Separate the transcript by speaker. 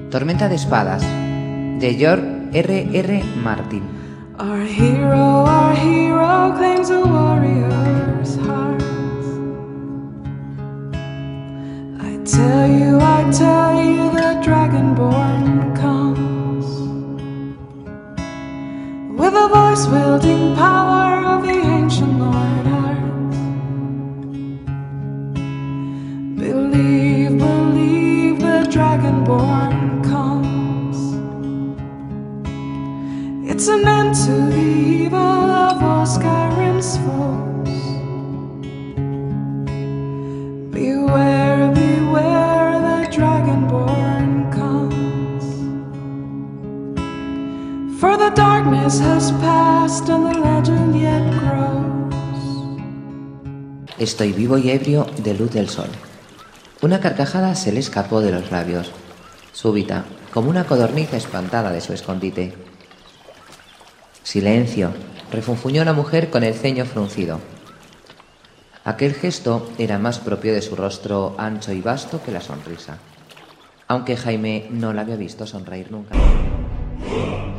Speaker 1: Tormenta de espadas, de George R.R. Martin.
Speaker 2: Our hero claims a warrior's heart. I tell you, the Dragonborn comes with a voice wielding power of the ancient Lord Earth. Believe, the Dragonborn comes. It's an end to the evil of all Skyrim's foes. Beware, the Dragonborn comes. For the darkness has passed and the legend yet grows.
Speaker 1: Estoy vivo y ebrio de luz del sol. Una carcajada se le escapó de los labios, súbita, como una codorniz espantada de su escondite. Silencio, refunfuñó la mujer con el ceño fruncido. Aquel gesto era más propio de su rostro ancho y vasto que la sonrisa, aunque Jaime no la había visto sonreír nunca.